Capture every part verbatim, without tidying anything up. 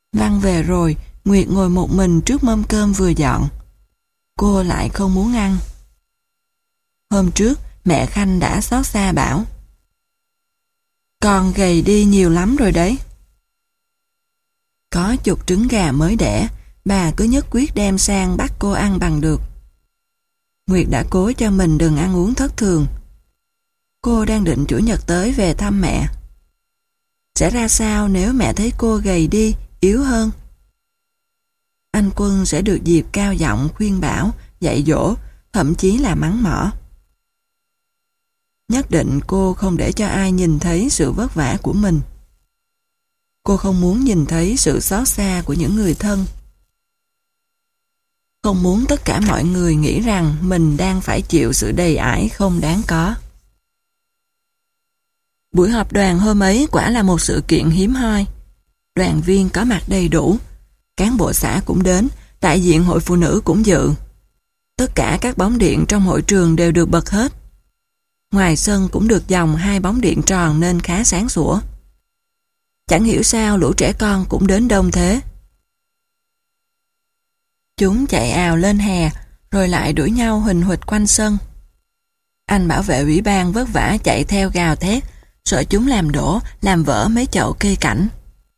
Văn về rồi, Nguyệt ngồi một mình trước mâm cơm vừa dọn. Cô lại không muốn ăn. Hôm trước, mẹ Khanh đã xót xa bảo: "Con gầy đi nhiều lắm rồi đấy." Có chục trứng gà mới đẻ, bà cứ nhất quyết đem sang bắt cô ăn bằng được. Nguyệt đã cố cho mình đừng ăn uống thất thường. Cô đang định chủ nhật tới về thăm mẹ. Sẽ ra sao nếu mẹ thấy cô gầy đi, yếu hơn? Anh Quân sẽ được dịp cao giọng khuyên bảo, dạy dỗ, thậm chí là mắng mỏ. Nhất định cô không để cho ai nhìn thấy sự vất vả của mình. Cô không muốn nhìn thấy sự xót xa của những người thân. Không muốn tất cả mọi người nghĩ rằng mình đang phải chịu sự đầy ải không đáng có. Buổi họp đoàn hôm ấy quả là một sự kiện hiếm hoi. Đoàn viên có mặt đầy đủ, cán bộ xã cũng đến, đại diện hội phụ nữ cũng dự. Tất cả các bóng điện trong hội trường đều được bật hết. Ngoài sân cũng được dòng hai bóng điện tròn nên khá sáng sủa. Chẳng hiểu sao lũ trẻ con cũng đến đông thế. Chúng chạy ào lên hè, rồi lại đuổi nhau huỳnh huỵch quanh sân. Anh bảo vệ ủy ban vất vả chạy theo gào thét, sợ chúng làm đổ, làm vỡ mấy chậu cây cảnh.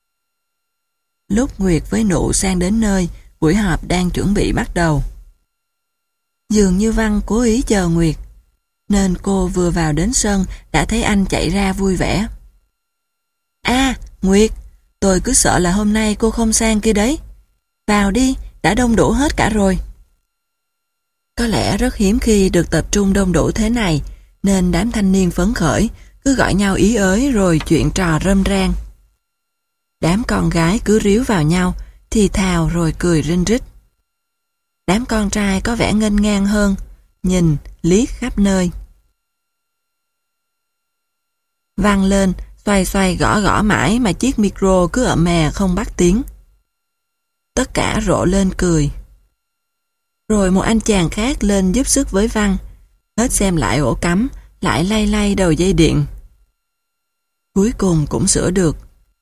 Lúc Nguyệt với Nụ sang đến nơi, buổi họp đang chuẩn bị bắt đầu. Dường như Văn cố ý chờ Nguyệt, nên cô vừa vào đến sân đã thấy anh chạy ra vui vẻ. "À, Nguyệt, tôi cứ sợ là hôm nay cô không sang kia đấy. Vào đi, đã đông đủ hết cả rồi." Có lẽ rất hiếm khi được tập trung đông đủ thế này, nên đám thanh niên phấn khởi, cứ gọi nhau ý ới rồi chuyện trò râm ran. Đám con gái cứ ríu vào nhau, thì thào rồi cười rinh rít. Đám con trai có vẻ nghênh ngang hơn, nhìn, liếc khắp nơi. Vang lên, xoay xoay gõ gõ mãi mà chiếc micro cứ ậm mè không bắt tiếng. Tất cả rộ lên cười. Rồi một anh chàng khác lên giúp sức với Văn, hết xem lại ổ cắm, lại lay lay đầu dây điện. Cuối cùng cũng sửa được.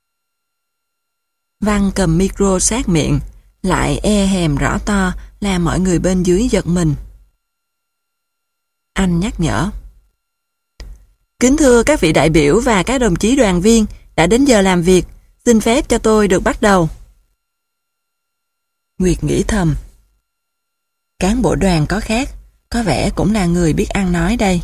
Văn cầm micro sát miệng, lại e hèm rõ to, làm mọi người bên dưới giật mình. Anh nhắc nhở: "Kính thưa các vị đại biểu và các đồng chí đoàn viên, đã đến giờ làm việc, xin phép cho tôi được bắt đầu." Nguyệt nghĩ thầm: cán bộ đoàn có khác, có vẻ cũng là người biết ăn nói đây.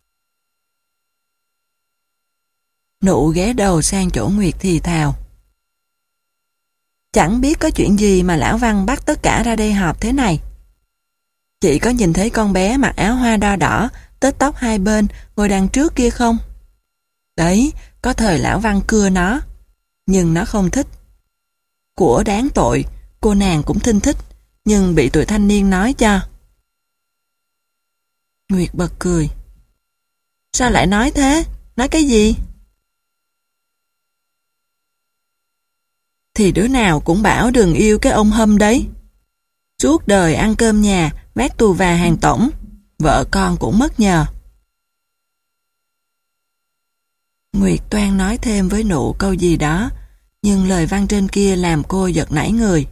Nụ ghé đầu sang chỗ Nguyệt thì thào: "Chẳng biết có chuyện gì mà lão Văn bắt tất cả ra đây họp thế này. Chị có nhìn thấy con bé mặc áo hoa đo đỏ, tết tóc hai bên, ngồi đằng trước kia không? Đấy, có thời lão Văn cưa nó, nhưng nó không thích. Của đáng tội, cô nàng cũng thinh thích, nhưng bị tụi thanh niên nói cho." Nguyệt bật cười: "Sao lại nói thế? Nói cái gì?" "Thì đứa nào cũng bảo đừng yêu cái ông Hâm đấy. Suốt đời ăn cơm nhà, vác tù và hàng tổng, vợ con cũng mất nhờ." Nguyệt toan nói thêm với Nụ câu gì đó, nhưng lời Văn trên kia làm cô giật nảy người.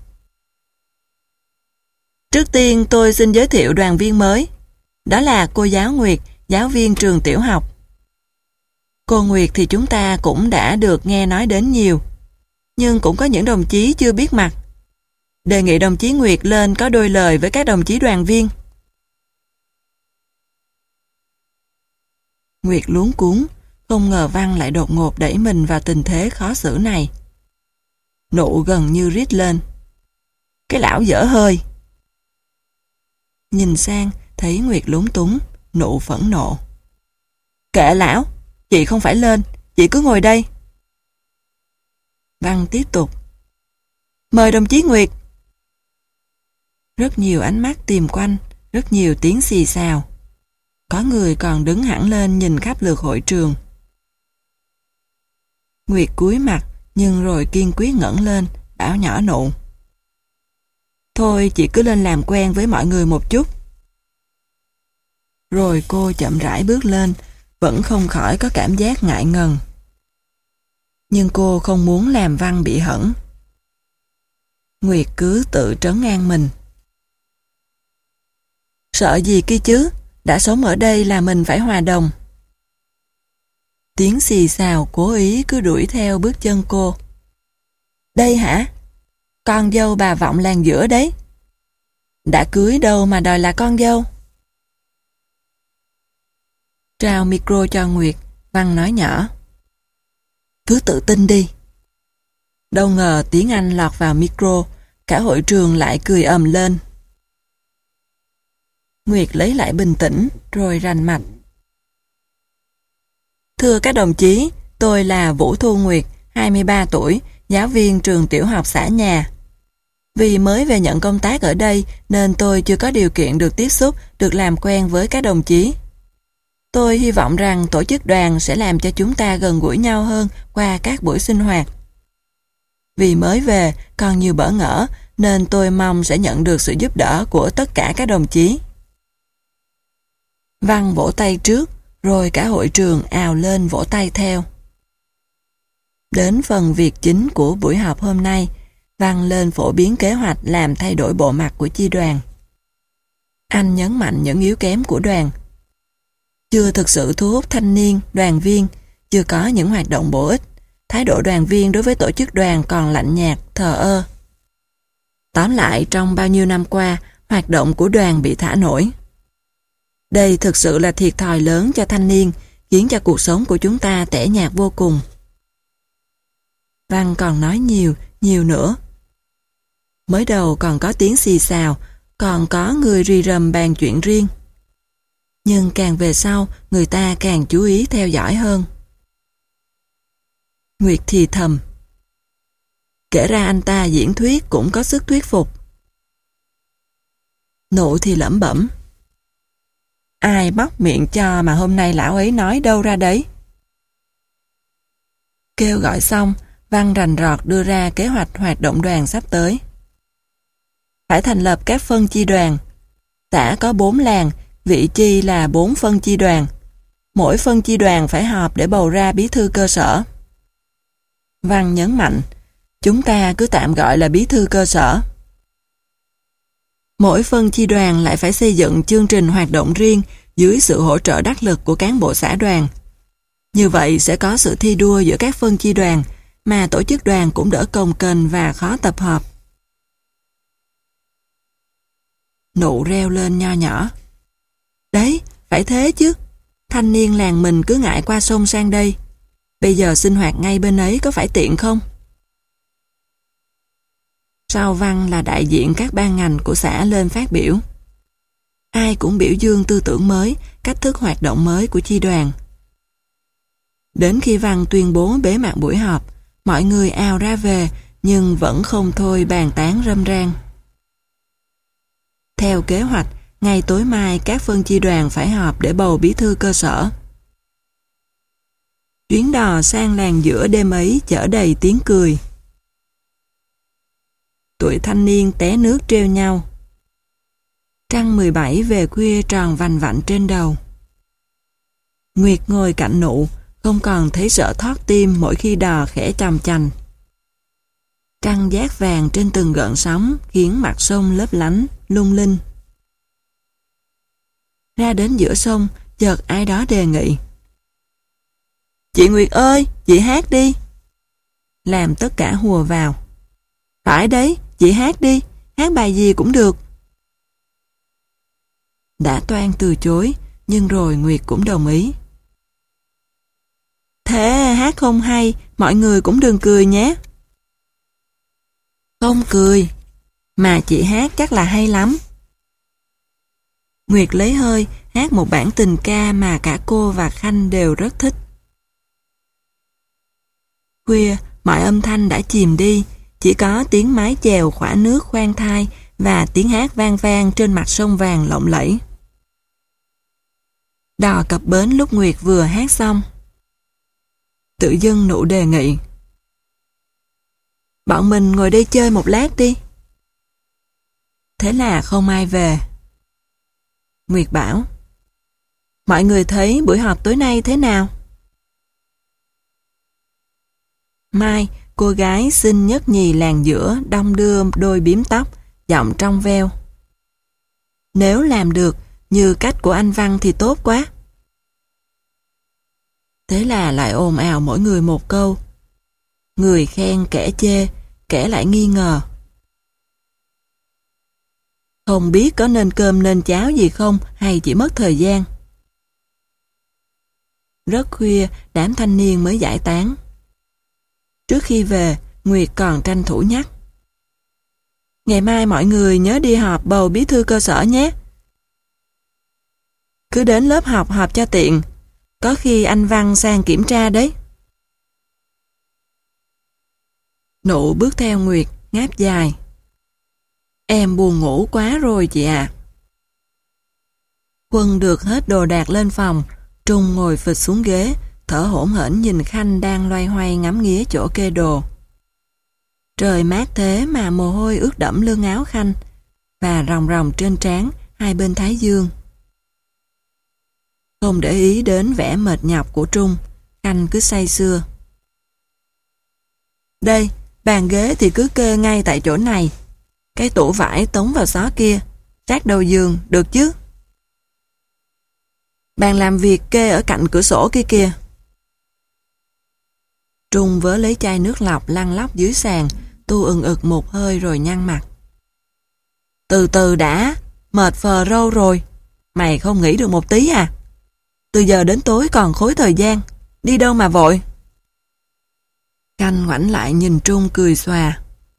"Trước tiên tôi xin giới thiệu đoàn viên mới. Đó là cô giáo Nguyệt, giáo viên trường tiểu học. Cô Nguyệt thì chúng ta cũng đã được nghe nói đến nhiều, nhưng cũng có những đồng chí chưa biết mặt. Đề nghị đồng chí Nguyệt lên có đôi lời với các đồng chí đoàn viên." Nguyệt luống cuống, không ngờ Văn lại đột ngột đẩy mình vào tình thế khó xử này. Nụ gần như rít lên: "Cái lão dở hơi!" Nhìn sang, thấy Nguyệt lúng túng, Nụ phẫn nộ: "Kệ lão, chị không phải lên, chị cứ ngồi đây." Văn tiếp tục: "Mời đồng chí Nguyệt." Rất nhiều ánh mắt tìm quanh, rất nhiều tiếng xì xào. Có người còn đứng hẳn lên nhìn khắp lượt hội trường. Nguyệt cúi mặt, nhưng rồi kiên quyết ngẩng lên, bảo nhỏ Nụ: "Thôi chị cứ lên làm quen với mọi người một chút." Rồi cô chậm rãi bước lên, vẫn không khỏi có cảm giác ngại ngần. Nhưng cô không muốn làm Văn bị hẫng. Nguyệt cứ tự trấn an mình. Sợ gì kia chứ, đã sống ở đây là mình phải hòa đồng. Tiếng xì xào cố ý cứ đuổi theo bước chân cô. Đây hả? Con dâu bà Vọng làng giữa đấy. Đã cưới đâu mà đòi là con dâu. Trao micro cho Nguyệt, Văn nói nhỏ. Cứ tự tin đi. Đâu ngờ tiếng Anh lọt vào micro, cả hội trường lại cười ầm lên. Nguyệt lấy lại bình tĩnh, rồi rành mạch. Thưa các đồng chí, tôi là Vũ Thu Nguyệt, hai mươi ba tuổi, giáo viên trường tiểu học xã nhà. Vì mới về nhận công tác ở đây nên tôi chưa có điều kiện được tiếp xúc, được làm quen với các đồng chí. Tôi hy vọng rằng tổ chức đoàn sẽ làm cho chúng ta gần gũi nhau hơn qua các buổi sinh hoạt. Vì mới về, còn nhiều bỡ ngỡ, nên tôi mong sẽ nhận được sự giúp đỡ của tất cả các đồng chí. Văn vỗ tay trước, rồi cả hội trường ào lên vỗ tay theo. Đến phần việc chính của buổi họp hôm nay, Văn lên phổ biến kế hoạch làm thay đổi bộ mặt của chi đoàn. Anh nhấn mạnh những yếu kém của đoàn. Chưa thực sự thu hút thanh niên, đoàn viên, chưa có những hoạt động bổ ích, thái độ đoàn viên đối với tổ chức đoàn còn lạnh nhạt, thờ ơ. Tóm lại, trong bao nhiêu năm qua, hoạt động của đoàn bị thả nổi. Đây thực sự là thiệt thòi lớn cho thanh niên, khiến cho cuộc sống của chúng ta tẻ nhạt vô cùng. Văn còn nói nhiều, nhiều nữa. Mới đầu còn có tiếng xì xào, còn có người rì rầm bàn chuyện riêng. Nhưng càng về sau, người ta càng chú ý theo dõi hơn. Nguyệt thì thầm. Kể ra anh ta diễn thuyết cũng có sức thuyết phục. Nụ thì lẩm bẩm. Ai bóc miệng cho mà hôm nay lão ấy nói đâu ra đấy. Kêu gọi xong, Văn rành rọt đưa ra kế hoạch hoạt động đoàn sắp tới. Phải thành lập các phân chi đoàn. Xã có bốn làng, vị chi là bốn phân chi đoàn. Mỗi phân chi đoàn phải họp để bầu ra bí thư cơ sở. Văn nhấn mạnh, chúng ta cứ tạm gọi là bí thư cơ sở. Mỗi phân chi đoàn lại phải xây dựng chương trình hoạt động riêng dưới sự hỗ trợ đắc lực của cán bộ xã đoàn. Như vậy sẽ có sự thi đua giữa các phân chi đoàn, mà tổ chức đoàn cũng đỡ cồng kềnh và khó tập hợp. Nụ reo lên nho nhỏ. Đấy, phải thế chứ. Thanh niên làng mình cứ ngại qua sông sang đây. Bây giờ sinh hoạt ngay bên ấy có phải tiện không? Sau Văn là đại diện các ban ngành của xã lên phát biểu. Ai cũng biểu dương tư tưởng mới, cách thức hoạt động mới của chi đoàn. Đến khi Văn tuyên bố bế mạc buổi họp, mọi người ào ra về nhưng vẫn không thôi bàn tán râm ran. Theo kế hoạch, ngày tối mai các phân chi đoàn phải họp để bầu bí thư cơ sở. Chuyến đò sang làng giữa đêm ấy chở đầy tiếng cười. Tuổi thanh niên té nước treo nhau. Trăng mười bảy về khuya tròn vành vạnh trên đầu. Nguyệt ngồi cạnh Nụ, không còn thấy sợ thót tim mỗi khi đò khẽ chầm chành. Trăng dát vàng trên từng gợn sóng khiến mặt sông lấp lánh, lung linh. Ra đến giữa sông, chợt ai đó đề nghị. Chị Nguyệt ơi, chị hát đi. Làm tất cả hùa vào. Phải đấy, chị hát đi, hát bài gì cũng được. Đã toan từ chối, nhưng rồi Nguyệt cũng đồng ý. Thế hát không hay, mọi người cũng đừng cười nhé. Không cười, mà chị hát chắc là hay lắm. Nguyệt lấy hơi, hát một bản tình ca mà cả cô và Khanh đều rất thích. Khuya, mọi âm thanh đã chìm đi, chỉ có tiếng mái chèo khỏa nước khoan thai và tiếng hát vang vang trên mặt sông vàng lộng lẫy. Đò cập bến lúc Nguyệt vừa hát xong. Tự dưng Nụ đề nghị. Bọn mình ngồi đây chơi một lát đi. Thế là không ai về. Nguyệt bảo. Mọi người thấy buổi họp tối nay thế nào? Mai, cô gái xinh nhất nhì làng giữa đong đưa đôi bím tóc, giọng trong veo. Nếu làm được như cách của anh Văn thì tốt quá. Thế là lại ồn ào mỗi người một câu. Người khen kẻ chê, kẻ lại nghi ngờ. Không biết có nên cơm nên cháo gì không hay chỉ mất thời gian. Rất khuya, đám thanh niên mới giải tán. Trước khi về, Nguyệt còn tranh thủ nhắc. Ngày mai mọi người nhớ đi họp bầu bí thư cơ sở nhé. Cứ đến lớp học họp cho tiện. Có khi anh Văn sang kiểm tra đấy. Nụ bước theo Nguyệt, ngáp dài. Em buồn ngủ quá rồi chị ạ. À. Quân được hết đồ đạc lên phòng, Trung ngồi phịch xuống ghế, thở hổn hển nhìn Khanh đang loay hoay ngắm nghía chỗ kê đồ. Trời mát thế mà mồ hôi ướt đẫm lưng áo Khanh và ròng ròng trên trán hai bên thái dương. Không để ý đến vẻ mệt nhọc của Trung, Khanh cứ say sưa. Đây, bàn ghế thì cứ kê ngay tại chỗ này. Cái tủ vải tống vào xó kia, sát đầu giường, được chứ? Bàn làm việc kê ở cạnh cửa sổ kia kìa. Trung vớ lấy chai nước lọc lăn lóc dưới sàn, tu ừng ực một hơi rồi nhăn mặt. Từ từ đã, mệt phờ râu rồi. Mày không nghỉ được một tí à? Từ giờ đến tối còn khối thời gian, đi đâu mà vội? Khanh ngoảnh lại nhìn Trung cười xòa.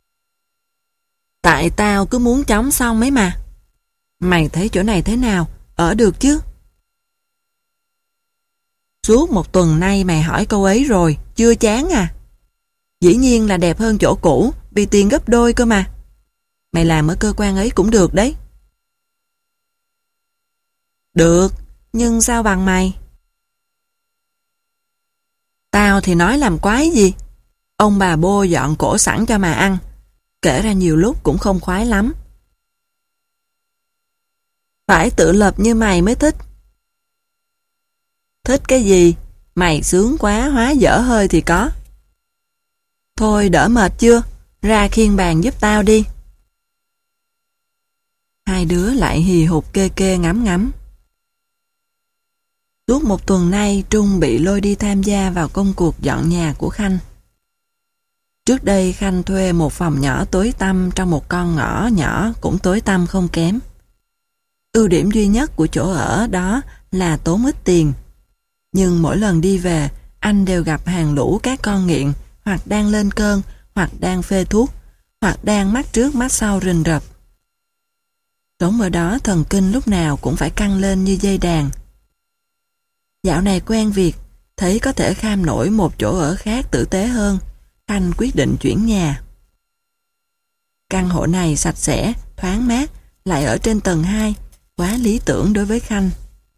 Tại tao cứ muốn chóng xong ấy mà. Mày thấy chỗ này thế nào, ở được chứ? Suốt một tuần nay mày hỏi câu ấy rồi, chưa chán à? Dĩ nhiên là đẹp hơn chỗ cũ, vì tiền gấp đôi cơ mà. Mày làm ở cơ quan ấy cũng được đấy. Được, nhưng sao bằng mày? Tao thì nói làm quái gì? Ông bà bô dọn cổ sẵn cho mà ăn. Kể ra nhiều lúc cũng không khoái lắm. Phải tự lập như mày mới thích. Thích cái gì? Mày sướng quá hóa dở hơi thì có. Thôi đỡ mệt chưa? Ra khiêng bàn giúp tao đi. Hai đứa lại hì hục kê kê ngắm ngắm. Suốt một tuần nay Trung bị lôi đi tham gia vào công cuộc dọn nhà của Khanh. Trước đây Khanh thuê một phòng nhỏ tối tăm trong một con ngõ nhỏ cũng tối tăm không kém. Ưu điểm duy nhất của chỗ ở đó là tốn ít tiền. Nhưng mỗi lần đi về, anh đều gặp hàng lũ các con nghiện, hoặc đang lên cơn, hoặc đang phê thuốc, hoặc đang mắt trước mắt sau rình rập. Sống ở đó thần kinh lúc nào cũng phải căng lên như dây đàn. Dạo này quen việc, thấy có thể kham nổi một chỗ ở khác tử tế hơn, Khanh quyết định chuyển nhà. Căn hộ này sạch sẽ, thoáng mát, lại ở trên tầng hai, quá lý tưởng đối với Khanh.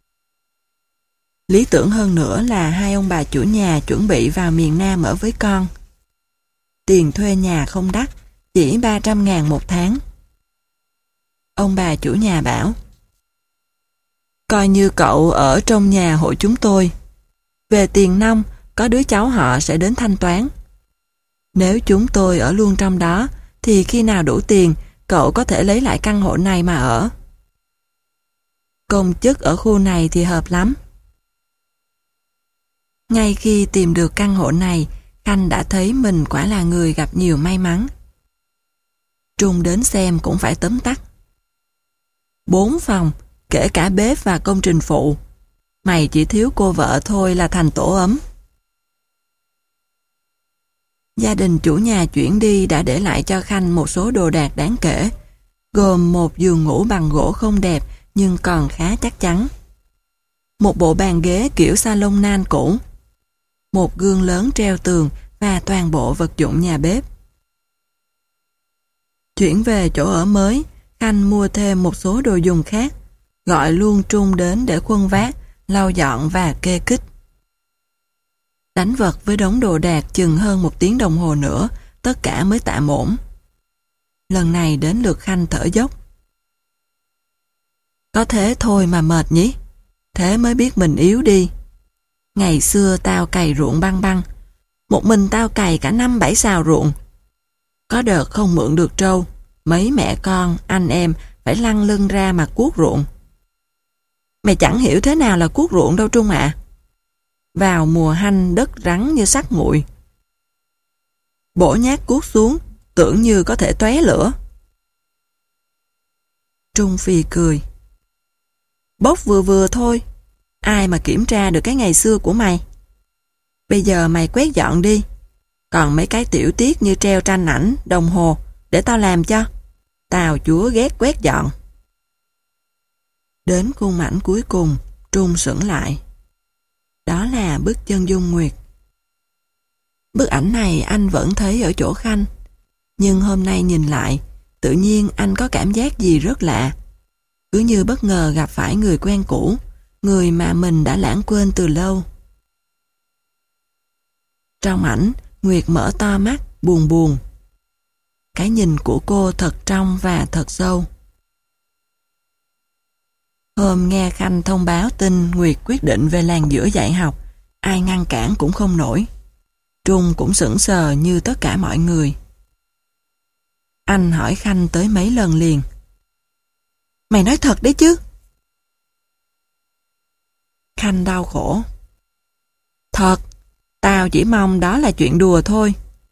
Lý tưởng hơn nữa là hai ông bà chủ nhà chuẩn bị vào miền Nam ở với con. Tiền thuê nhà không đắt, chỉ ba trăm ngàn một tháng. Ông bà chủ nhà bảo, coi như cậu ở trong nhà hộ chúng tôi. Về tiền nong, có đứa cháu họ sẽ đến thanh toán. Nếu chúng tôi ở luôn trong đó, thì khi nào đủ tiền, cậu có thể lấy lại căn hộ này mà ở. Công chức ở khu này thì hợp lắm. Ngay khi tìm được căn hộ này, Khanh đã thấy mình quả là người gặp nhiều may mắn. Trung đến xem cũng phải tấm tắc. Bốn phòng, kể cả bếp và công trình phụ. Mày chỉ thiếu cô vợ thôi là thành tổ ấm. Gia đình chủ nhà chuyển đi đã để lại cho Khanh một số đồ đạc đáng kể, gồm một giường ngủ bằng gỗ không đẹp nhưng còn khá chắc chắn. Một bộ bàn ghế kiểu salon nan cũ. Một gương lớn treo tường và toàn bộ vật dụng nhà bếp. Chuyển về chỗ ở mới, Khanh mua thêm một số đồ dùng khác, gọi luôn Trung đến để khuân vác, lau dọn và kê kích. Đánh vật với đống đồ đạc chừng hơn một tiếng đồng hồ nữa, tất cả mới tạm ổn. Lần này đến lượt Khanh thở dốc. Có thế thôi mà mệt nhỉ? Thế mới biết mình yếu đi. Ngày xưa tao cày ruộng băng băng, Một mình tao cày cả năm bảy sào ruộng. Có đợt không mượn được trâu, mấy mẹ con, anh em phải lăn lưng ra mà cuốc ruộng. Mày chẳng hiểu thế nào là cuốc ruộng đâu Trung ạ. Vào mùa hanh đất rắn như sắt nguội. Bổ nhát cuốc xuống, tưởng như có thể tóe lửa. Trung phì cười. Bốc vừa vừa thôi, ai mà kiểm tra được cái ngày xưa của mày. Bây giờ mày quét dọn đi. Còn mấy cái tiểu tiết như treo tranh ảnh, đồng hồ, để tao làm cho. Tao chúa ghét quét dọn. Đến khung ảnh cuối cùng, Trung sững lại. Đó là bức chân dung Nguyệt. Bức ảnh này anh vẫn thấy ở chỗ Khanh. Nhưng hôm nay nhìn lại, tự nhiên anh có cảm giác gì rất lạ. Cứ như bất ngờ gặp phải người quen cũ, người mà mình đã lãng quên từ lâu. Trong ảnh, Nguyệt mở to mắt, buồn buồn. Cái nhìn của cô thật trong và thật sâu. Hôm nghe Khanh thông báo tin Nguyệt quyết định về làng giữa dạy học, ai ngăn cản cũng không nổi. Trung cũng sững sờ như tất cả mọi người. Anh hỏi Khanh tới mấy lần liền. Mày nói thật đấy chứ? Khanh đau khổ. Thật, tao chỉ mong đó là chuyện đùa thôi.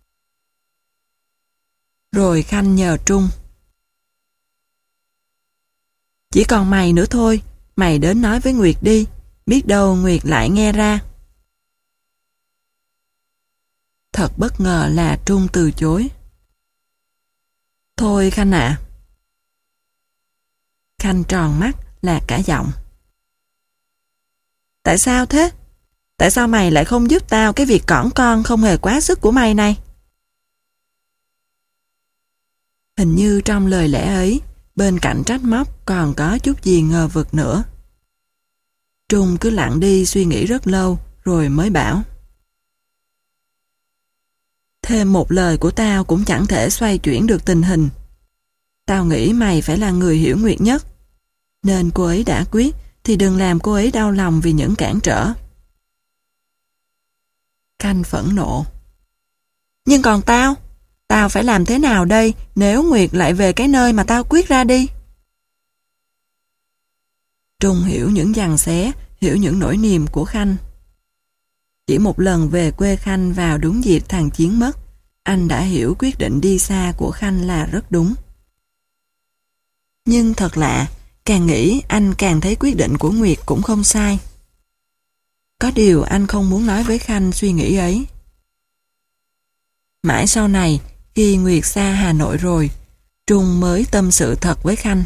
Rồi Khanh nhờ Trung. Chỉ còn mày nữa thôi, mày đến nói với Nguyệt đi, biết đâu Nguyệt lại nghe ra. Thật bất ngờ là Trung từ chối. Thôi Khanh ạ. Khanh tròn mắt là cả giọng. Tại sao thế? Tại sao mày lại không giúp tao cái việc cỏn con không hề quá sức của mày này? Hình như trong lời lẽ ấy, bên cạnh trách móc còn có chút gì ngờ vực nữa. Trung cứ lặng đi suy nghĩ rất lâu rồi mới bảo. Thêm một lời của tao cũng chẳng thể xoay chuyển được tình hình. Tao nghĩ mày phải là người hiểu Nguyệt nhất. Nên cô ấy đã quyết thì đừng làm cô ấy đau lòng vì những cản trở. Khanh phẫn nộ. Nhưng còn tao? Tao phải làm thế nào đây nếu Nguyệt lại về cái nơi mà tao quyết ra đi? Trung hiểu những giằng xé, hiểu những nỗi niềm của Khanh. Chỉ một lần về quê Khanh vào đúng dịp thằng Chiến mất, anh đã hiểu quyết định đi xa của Khanh là rất đúng. Nhưng thật lạ, càng nghĩ anh càng thấy quyết định của Nguyệt cũng không sai. Có điều anh không muốn nói với Khanh suy nghĩ ấy. Mãi sau này, khi Nguyệt xa Hà Nội rồi, Trung mới tâm sự thật với Khanh.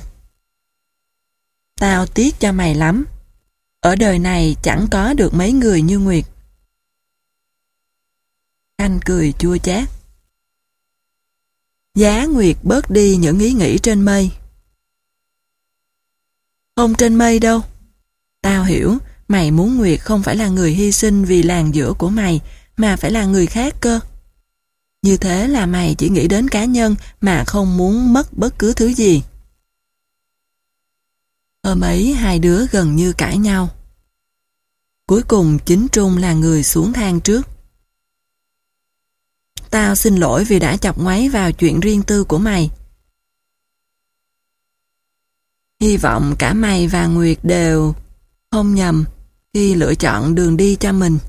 Tao tiếc cho mày lắm. Ở đời này chẳng có được mấy người như Nguyệt. Khanh cười chua chát. Giá Nguyệt bớt đi những ý nghĩ trên mây. Không trên mây đâu. Tao hiểu, mày muốn Nguyệt không phải là người hy sinh vì làng giữa của mày, mà phải là người khác cơ. Như thế là mày chỉ nghĩ đến cá nhân mà không muốn mất bất cứ thứ gì. Hôm ấy hai đứa gần như cãi nhau. Cuối cùng chính Trung là người xuống thang trước. Tao xin lỗi vì đã chọc ngoáy vào chuyện riêng tư của mày. Hy vọng cả mày và Nguyệt đều không nhầm khi lựa chọn đường đi cho mình.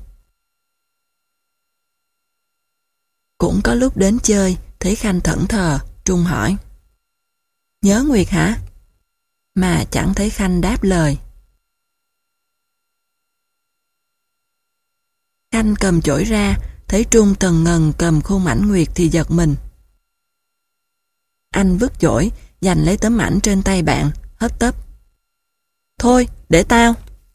Cũng có lúc đến chơi, thấy Khanh thẫn thờ, Trung hỏi. Nhớ Nguyệt hả? Mà chẳng thấy Khanh đáp lời. Khanh cầm chổi ra, thấy Trung tần ngần cầm khuôn ảnh Nguyệt thì giật mình. Anh vứt chổi, giành lấy tấm ảnh trên tay bạn, hấp tấp. Thôi, để tao.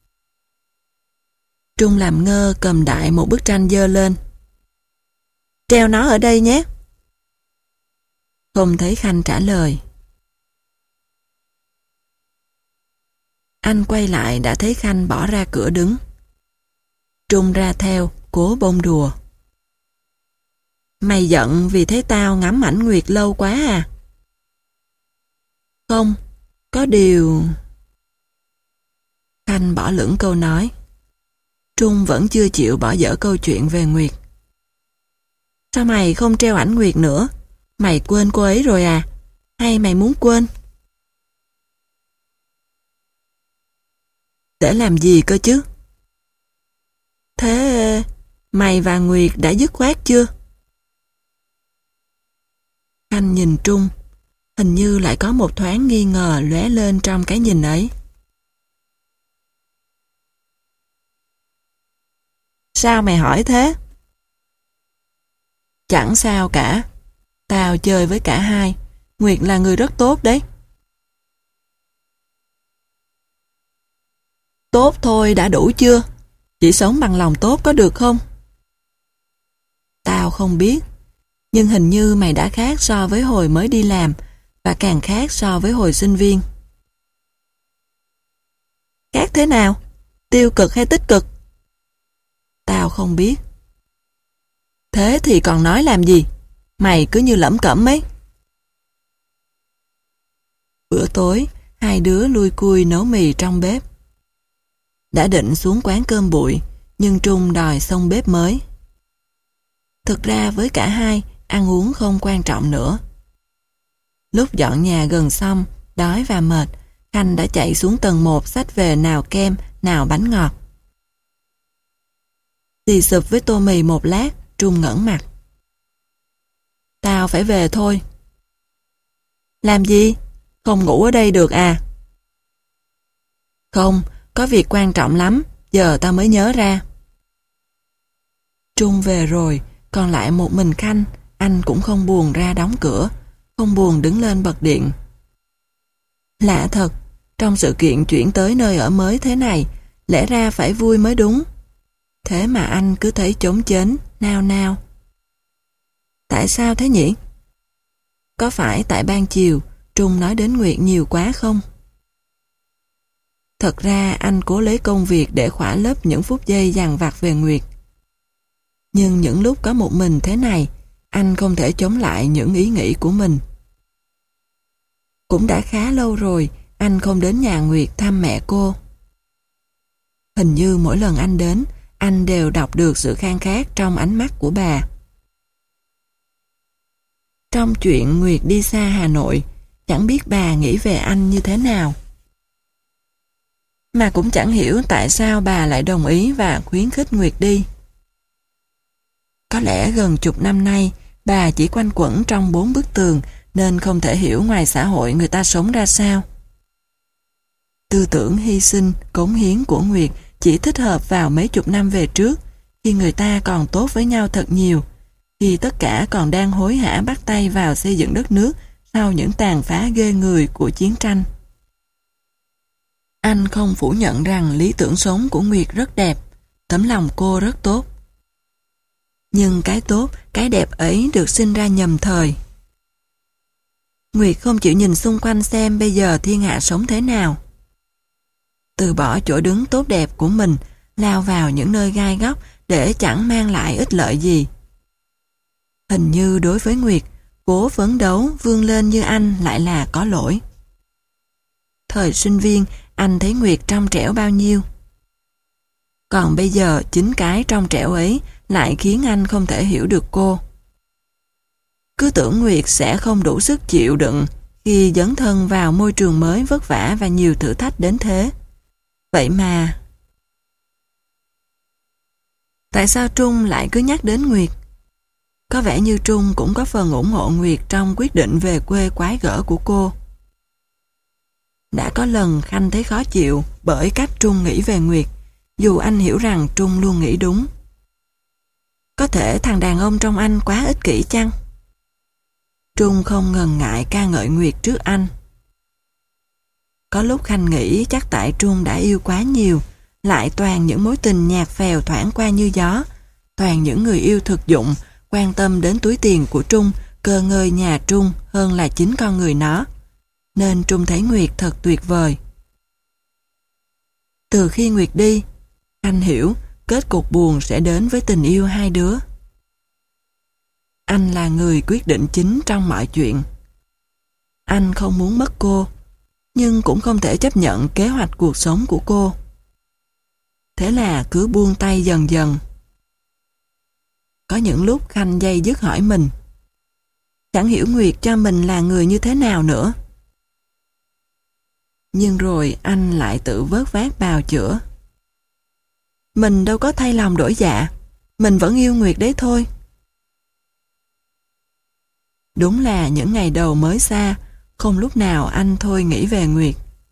Trung làm ngơ cầm đại một bức tranh dơ lên. Treo nó ở đây nhé. Không thấy Khanh trả lời. Anh quay lại đã thấy Khanh bỏ ra cửa đứng. Trung ra theo, cố bông đùa. Mày giận vì thấy tao ngắm ảnh Nguyệt lâu quá à? Không, có điều... Khanh bỏ lửng câu nói. Trung vẫn chưa chịu bỏ dở câu chuyện về Nguyệt. Sao mày không treo ảnh Nguyệt nữa? Mày quên cô ấy rồi à? Hay mày muốn quên? Để làm gì cơ chứ? Thế mày và Nguyệt đã dứt khoát chưa? Khanh nhìn Trung, hình như lại có một thoáng nghi ngờ lóe lên trong cái nhìn ấy. Sao mày hỏi thế? Chẳng sao cả. Tao chơi với cả hai. Nguyệt là người rất tốt đấy. Tốt thôi đã đủ chưa? Chỉ sống bằng lòng tốt có được không? Tao không biết. Nhưng hình như mày đã khác so với hồi mới đi làm và càng khác so với hồi sinh viên. Khác thế nào? Tiêu cực hay tích cực? Tao không biết. Thế thì còn nói làm gì? Mày cứ như lẩm cẩm ấy. Bữa tối, hai đứa lui cui nấu mì trong bếp. Đã định xuống quán cơm bụi, nhưng Trung đòi xông bếp mới. Thực ra với cả hai, ăn uống không quan trọng nữa. Lúc dọn nhà gần xong, đói và mệt, Khanh đã chạy xuống tầng một xách về nào kem, nào bánh ngọt. Xì sụp với tô mì một lát, Trung ngẩng mặt. Tao phải về thôi. Làm gì? Không ngủ ở đây được à? Không, có việc quan trọng lắm, giờ tao mới nhớ ra. Trung về rồi, còn lại một mình Khanh, anh cũng không buồn ra đóng cửa, không buồn đứng lên bật điện. Lạ thật, trong sự kiện chuyển tới nơi ở mới thế này, lẽ ra phải vui mới đúng. Thế mà anh cứ thấy chốn chến, nao nao. Tại sao thế nhỉ? Có phải tại ban chiều, Trung nói đến Nguyệt nhiều quá không? Thật ra anh cố lấy công việc để khỏa lấp những phút giây dằn vặt về Nguyệt. Nhưng những lúc có một mình thế này, anh không thể chống lại những ý nghĩ của mình. Cũng đã khá lâu rồi, anh không đến nhà Nguyệt thăm mẹ cô. Hình như mỗi lần anh đến, anh đều đọc được sự khan khát trong ánh mắt của bà. Trong chuyện Nguyệt đi xa Hà Nội, chẳng biết bà nghĩ về anh như thế nào. Mà cũng chẳng hiểu tại sao bà lại đồng ý và khuyến khích Nguyệt đi. Có lẽ gần chục năm nay, bà chỉ quanh quẩn trong bốn bức tường nên không thể hiểu ngoài xã hội người ta sống ra sao. Tư tưởng hy sinh, cống hiến của Nguyệt chỉ thích hợp vào mấy chục năm về trước, khi người ta còn tốt với nhau thật nhiều, khi tất cả còn đang hối hả bắt tay vào xây dựng đất nước sau những tàn phá ghê người của chiến tranh. Anh không phủ nhận rằng lý tưởng sống của Nguyệt rất đẹp, tấm lòng cô rất tốt. Nhưng cái tốt, cái đẹp ấy được sinh ra nhầm thời. Nguyệt không chịu nhìn xung quanh xem bây giờ thiên hạ sống thế nào. Từ bỏ chỗ đứng tốt đẹp của mình, lao vào những nơi gai góc để chẳng mang lại ích lợi gì. Hình như đối với Nguyệt, cố phấn đấu vươn lên như anh lại là có lỗi. Thời sinh viên, anh thấy Nguyệt trong trẻo bao nhiêu. Còn bây giờ chính cái trong trẻo ấy lại khiến anh không thể hiểu được cô. Cứ tưởng Nguyệt sẽ không đủ sức chịu đựng khi dấn thân vào môi trường mới vất vả và nhiều thử thách đến thế. Vậy mà... Tại sao Trung lại cứ nhắc đến Nguyệt? Có vẻ như Trung cũng có phần ủng hộ Nguyệt trong quyết định về quê quái gở của cô. Đã có lần Khanh thấy khó chịu bởi cách Trung nghĩ về Nguyệt, dù anh hiểu rằng Trung luôn nghĩ đúng. Có thể thằng đàn ông trong anh quá ích kỷ chăng? Trung không ngần ngại ca ngợi Nguyệt trước anh. Có lúc Khanh nghĩ chắc tại Trung đã yêu quá nhiều, lại toàn những mối tình nhạt phèo thoảng qua như gió, toàn những người yêu thực dụng, quan tâm đến túi tiền của Trung, cơ ngơi nhà Trung hơn là chính con người nó. Nên Trung thấy Nguyệt thật tuyệt vời. Từ khi Nguyệt đi, anh hiểu kết cục buồn sẽ đến với tình yêu hai đứa. Anh là người quyết định chính trong mọi chuyện. Anh không muốn mất cô, nhưng cũng không thể chấp nhận kế hoạch cuộc sống của cô. Thế là cứ buông tay dần dần. Có những lúc Khanh day dứt hỏi mình. Chẳng hiểu Nguyệt cho mình là người như thế nào nữa. Nhưng rồi anh lại tự vớt vát bào chữa. Mình đâu có thay lòng đổi dạ, mình vẫn yêu Nguyệt đấy thôi. Đúng là những ngày đầu mới xa, không lúc nào anh thôi nghĩ về Nguyệt.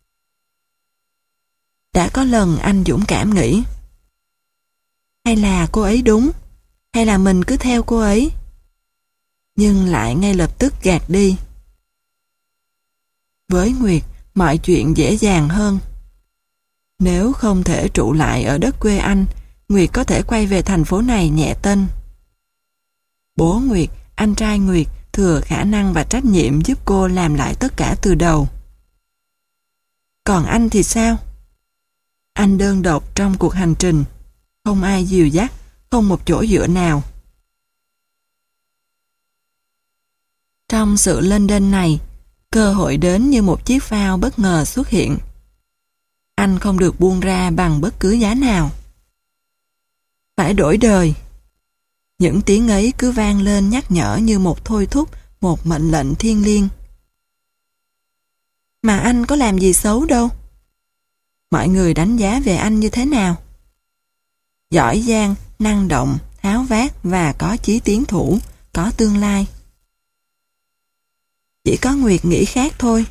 Đã có lần anh dũng cảm nghĩ, hay là cô ấy đúng, hay là mình cứ theo cô ấy. Nhưng lại ngay lập tức gạt đi. Với Nguyệt, mọi chuyện dễ dàng hơn. Nếu không thể trụ lại ở đất quê anh, Nguyệt có thể quay về thành phố này nhẹ tên. Bố Nguyệt, anh trai Nguyệt thừa khả năng và trách nhiệm giúp cô làm lại tất cả từ đầu. Còn anh thì sao? Anh đơn độc trong cuộc hành trình, không ai dìu dắt, không một chỗ dựa nào. Trong sự lênh đênh này, cơ hội đến như một chiếc phao bất ngờ xuất hiện. Anh không được buông ra bằng bất cứ giá nào. Phải đổi đời. Những tiếng ấy cứ vang lên nhắc nhở như một thôi thúc, một mệnh lệnh thiêng liêng. Mà anh có làm gì xấu đâu. Mọi người đánh giá về anh như thế nào? Giỏi giang, năng động, tháo vát và có chí tiến thủ, có tương lai. Chỉ có Nguyệt nghĩ khác thôi.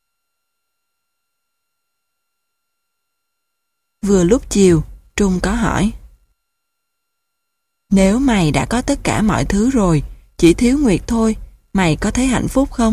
Vừa lúc chiều, Trung có hỏi. Nếu mày đã có tất cả mọi thứ rồi, chỉ thiếu Nguyệt thôi, mày có thấy hạnh phúc không?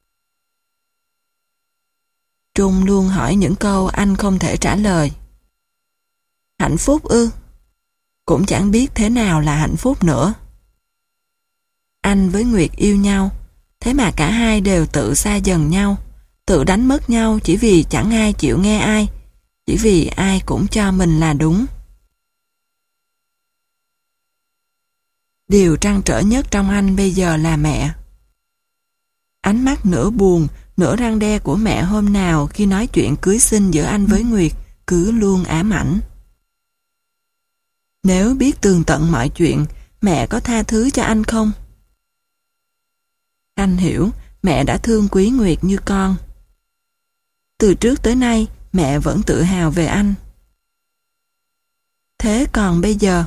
Trung luôn hỏi những câu anh không thể trả lời. Hạnh phúc ư? Cũng chẳng biết thế nào là hạnh phúc nữa. Anh với Nguyệt yêu nhau, thế mà cả hai đều tự xa dần nhau, tự đánh mất nhau chỉ vì chẳng ai chịu nghe ai, chỉ vì ai cũng cho mình là đúng. Điều trăn trở nhất trong anh bây giờ là mẹ. Ánh mắt nửa buồn, nửa răn đe của mẹ hôm nào khi nói chuyện cưới xin giữa anh với Nguyệt cứ luôn ám ảnh. Nếu biết tường tận mọi chuyện, mẹ có tha thứ cho anh không? Anh hiểu, mẹ đã thương quý Nguyệt như con. Từ trước tới nay, mẹ vẫn tự hào về anh. Thế còn bây giờ?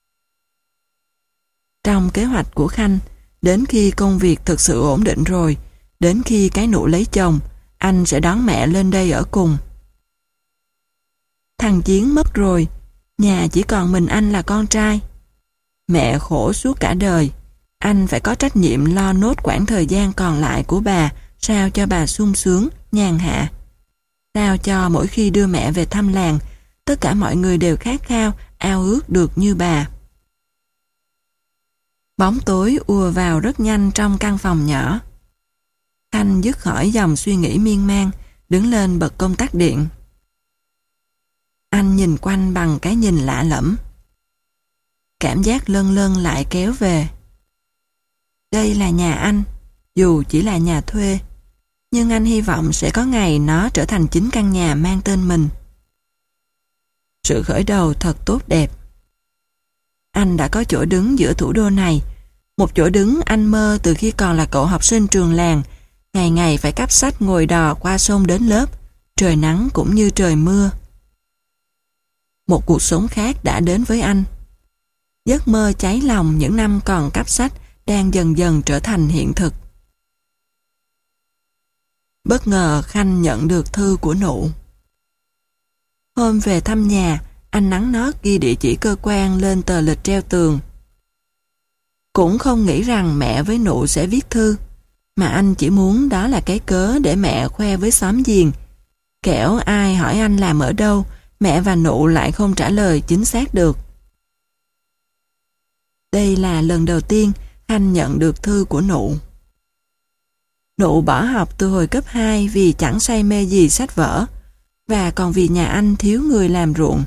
Trong kế hoạch của Khanh, đến khi công việc thực sự ổn định rồi, đến khi cái nụ lấy chồng, anh sẽ đón mẹ lên đây ở cùng. Thằng Chiến mất rồi, nhà chỉ còn mình anh là con trai. Mẹ khổ suốt cả đời, anh phải có trách nhiệm lo nốt quãng thời gian còn lại của bà, sao cho bà sung sướng, nhàn hạ. Sao cho mỗi khi đưa mẹ về thăm làng, tất cả mọi người đều khát khao, ao ước được như bà. Bóng tối ùa vào rất nhanh trong căn phòng nhỏ. Khanh dứt khỏi dòng suy nghĩ miên man, đứng lên bật công tắc điện. Anh nhìn quanh bằng cái nhìn lạ lẫm. Cảm giác lân lân lại kéo về. Đây là nhà anh, dù chỉ là nhà thuê, nhưng anh hy vọng sẽ có ngày nó trở thành chính căn nhà mang tên mình. Sự khởi đầu thật tốt đẹp. Anh đã có chỗ đứng giữa thủ đô này, một chỗ đứng anh mơ từ khi còn là cậu học sinh trường làng, ngày ngày phải cắp sách ngồi đò qua sông đến lớp, trời nắng cũng như trời mưa. Một cuộc sống khác đã đến với anh. Giấc mơ cháy lòng những năm còn cắp sách đang dần dần trở thành hiện thực. Bất ngờ Khanh nhận được thư của Nụ. Hôm về thăm nhà, anh nắn nót ghi địa chỉ cơ quan lên tờ lịch treo tường. Cũng không nghĩ rằng mẹ với Nụ sẽ viết thư, mà anh chỉ muốn đó là cái cớ để mẹ khoe với xóm giềng. Kẻo ai hỏi anh làm ở đâu, mẹ và Nụ lại không trả lời chính xác được. Đây là lần đầu tiên Khanh nhận được thư của Nụ. Nụ bỏ học từ hồi cấp hai vì chẳng say mê gì sách vở, và còn vì nhà anh thiếu người làm ruộng.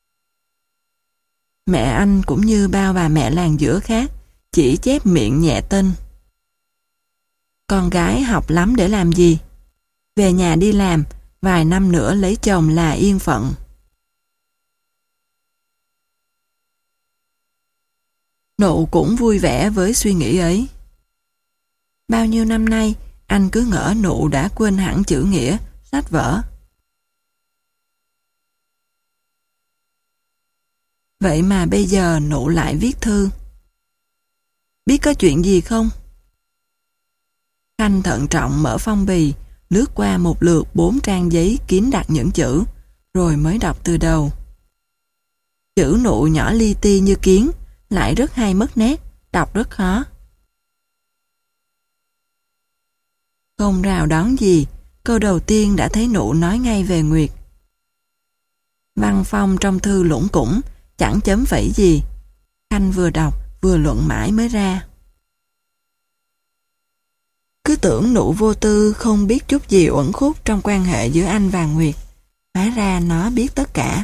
Mẹ anh cũng như bao bà mẹ làng giữa khác, chỉ chép miệng nhẹ tên. Con gái học lắm để làm gì? Về nhà đi làm, vài năm nữa lấy chồng là yên phận. Nụ cũng vui vẻ với suy nghĩ ấy. Bao nhiêu năm nay, anh cứ ngỡ Nụ đã quên hẳn chữ nghĩa, sách vở. Vậy mà bây giờ Nụ lại viết thư. Biết có chuyện gì không? Khanh thận trọng mở phong bì, lướt qua một lượt bốn trang giấy kín đặt những chữ, rồi mới đọc từ đầu. Chữ Nụ nhỏ li ti như kiến, lại rất hay mất nét, đọc rất khó. Không rào đón gì, câu đầu tiên đã thấy Nụ nói ngay về Nguyệt. Văn phong trong thư lủng củng, chẳng chấm phẩy gì. Khanh vừa đọc, vừa luận mãi mới ra. Cứ tưởng Nụ vô tư không biết chút gì uẩn khúc trong quan hệ giữa anh và Nguyệt. Hóa ra nó biết tất cả.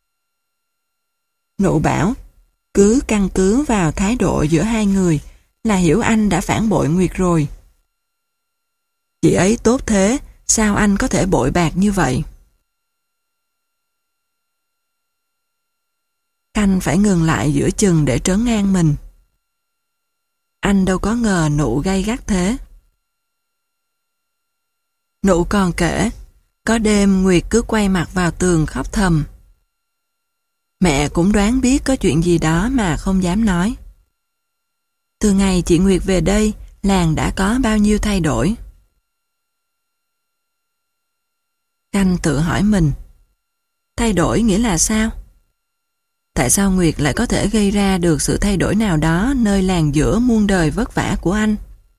Nụ bảo, cứ căn cứ vào thái độ giữa hai người là hiểu anh đã phản bội Nguyệt rồi. Chị ấy tốt thế, sao anh có thể bội bạc như vậy? Khanh phải ngừng lại giữa chừng để trấn an mình. Anh đâu có ngờ Nụ gay gắt thế. Nụ còn kể, có đêm Nguyệt cứ quay mặt vào tường khóc thầm. Mẹ cũng đoán biết có chuyện gì đó mà không dám nói. Từ ngày chị Nguyệt về đây, làng đã có bao nhiêu thay đổi. Khanh tự hỏi mình, thay đổi nghĩa là sao? Tại sao Nguyệt lại có thể gây ra được sự thay đổi nào đó nơi làng giữa muôn đời vất vả của anh?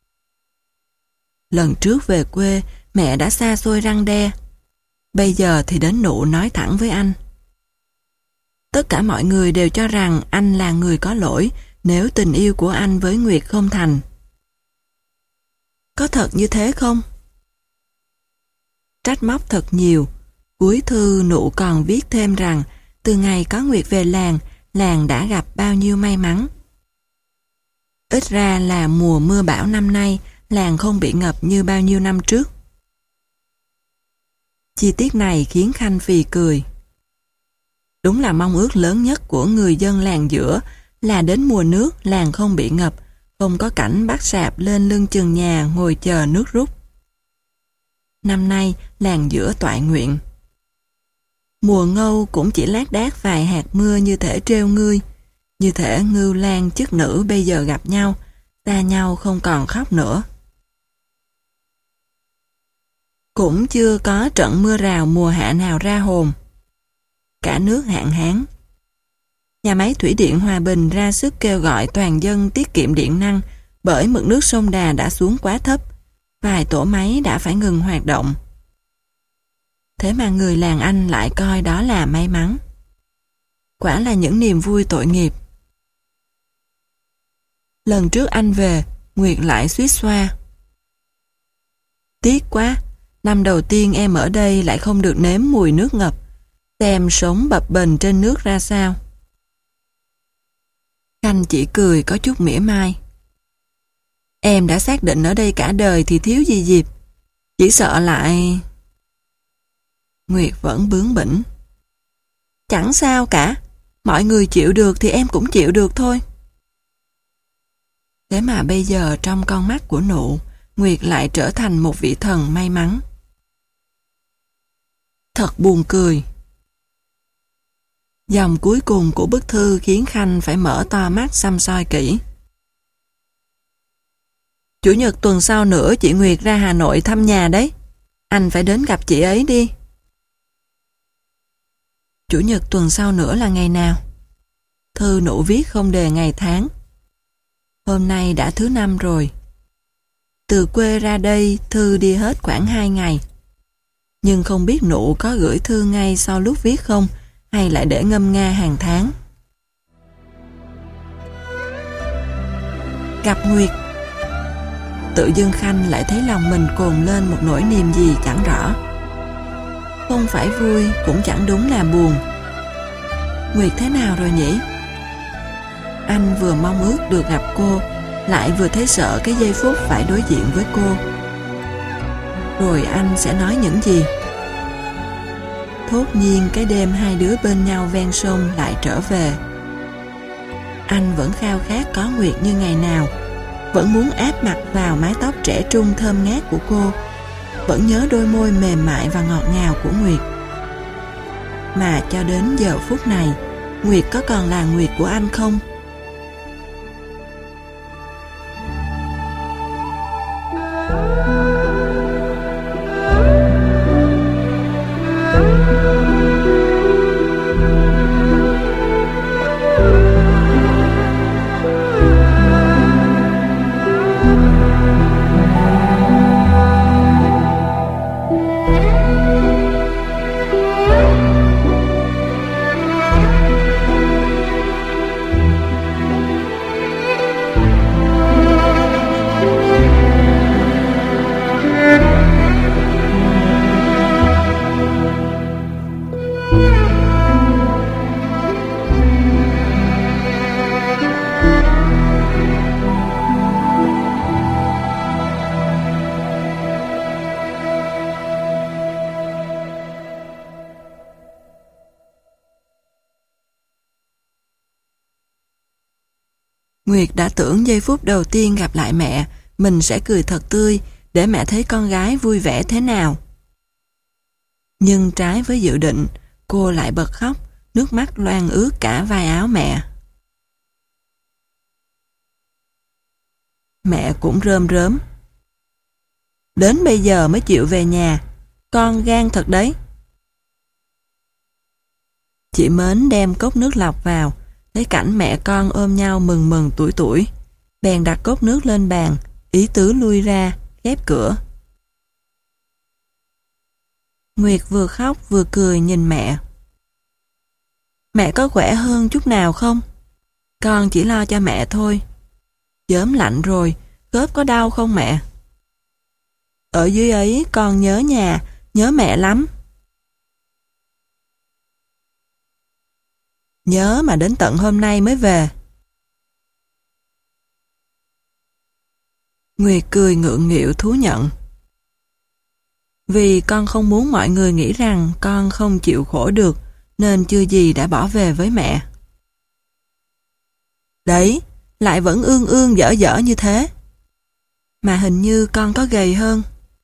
Lần trước về quê, mẹ đã xa xôi răn đe. Bây giờ thì đến Nụ nói thẳng với anh. Tất cả mọi người đều cho rằng anh là người có lỗi nếu tình yêu của anh với Nguyệt không thành. Có thật như thế không? Trách móc thật nhiều. Cuối thư Nụ còn viết thêm rằng từ ngày có Nguyệt về làng, làng đã gặp bao nhiêu may mắn. Ít ra là mùa mưa bão năm nay, làng không bị ngập như bao nhiêu năm trước. Chi tiết này khiến Khanh phì cười. Đúng là mong ước lớn nhất của người dân làng giữa là đến mùa nước làng không bị ngập, không có cảnh bắt sạp lên lưng chừng nhà ngồi chờ nước rút. Năm nay làng giữa toại nguyện. Mùa ngâu cũng chỉ lác đác vài hạt mưa như thể trêu ngươi, như thể ngưu lang chức nữ bây giờ gặp nhau, xa nhau không còn khóc nữa. Cũng chưa có trận mưa rào mùa hạ nào ra hồn. Cả nước hạn hán. Nhà máy thủy điện Hòa Bình ra sức kêu gọi toàn dân tiết kiệm điện năng bởi mực nước sông Đà đã xuống quá thấp, vài tổ máy đã phải ngừng hoạt động. Thế mà người làng Anh lại coi đó là may mắn. Quả là những niềm vui tội nghiệp. Lần trước anh về, Nguyệt lại suýt xoa. Tiếc quá, năm đầu tiên em ở đây lại không được nếm mùi nước ngập, xem sống bập bềnh trên nước ra sao. Khanh chỉ cười có chút mỉa mai. Em đã xác định ở đây cả đời thì thiếu gì dịp, chỉ sợ lại... Nguyệt vẫn bướng bỉnh. Chẳng sao cả, mọi người chịu được thì em cũng chịu được thôi. Thế mà bây giờ trong con mắt của Nụ, Nguyệt lại trở thành một vị thần may mắn. Thật buồn cười. Dòng cuối cùng của bức thư khiến Khanh phải mở to mắt xăm soi kỹ. Chủ nhật tuần sau nữa chị Nguyệt ra Hà Nội thăm nhà đấy. Anh phải đến gặp chị ấy đi. Chủ nhật tuần sau nữa là ngày nào? Thư Nụ viết không đề ngày tháng. Hôm nay đã thứ năm rồi. Từ quê ra đây Thư đi hết khoảng hai ngày. Nhưng không biết Nụ có gửi thư ngay sau lúc viết không, hay lại để ngâm nga hàng tháng. Gặp Nguyệt. Tự dưng Khanh lại thấy lòng mình cồn lên một nỗi niềm gì chẳng rõ. Không phải vui, cũng chẳng đúng là buồn. Nguyệt thế nào rồi nhỉ? Anh vừa mong ước được gặp cô, lại vừa thấy sợ cái giây phút phải đối diện với cô. Rồi anh sẽ nói những gì? Thốt nhiên cái đêm hai đứa bên nhau ven sông lại trở về. Anh vẫn khao khát có Nguyệt như ngày nào, vẫn muốn áp mặt vào mái tóc trẻ trung thơm ngát của cô, vẫn nhớ đôi môi mềm mại và ngọt ngào của Nguyệt. Mà cho đến giờ phút này, Nguyệt có còn là Nguyệt của anh không? Nguyệt đã tưởng giây phút đầu tiên gặp lại mẹ, mình sẽ cười thật tươi để mẹ thấy con gái vui vẻ thế nào. Nhưng trái với dự định, cô lại bật khóc, nước mắt loang ướt cả vai áo mẹ. Mẹ cũng rơm rớm. Đến bây giờ mới chịu về nhà, con gan thật đấy. Chị Mến đem cốc nước lọc vào, thấy cảnh mẹ con ôm nhau mừng mừng tuổi tuổi, bèn đặt cốc nước lên bàn, ý tứ lui ra, khép cửa. Nguyệt vừa khóc vừa cười nhìn mẹ. Mẹ có khỏe hơn chút nào không? Con chỉ lo cho mẹ thôi. Chớm lạnh rồi, khớp có đau không mẹ? Ở dưới ấy con nhớ nhà, nhớ mẹ lắm. Nhớ mà đến tận hôm nay mới về. Nguyệt cười ngượng nghịu thú nhận. Vì con không muốn mọi người nghĩ rằng con không chịu khổ được, nên chưa gì đã bỏ về với mẹ. Đấy, lại vẫn ương ương dở dở như thế. Mà hình như con có gầy hơn.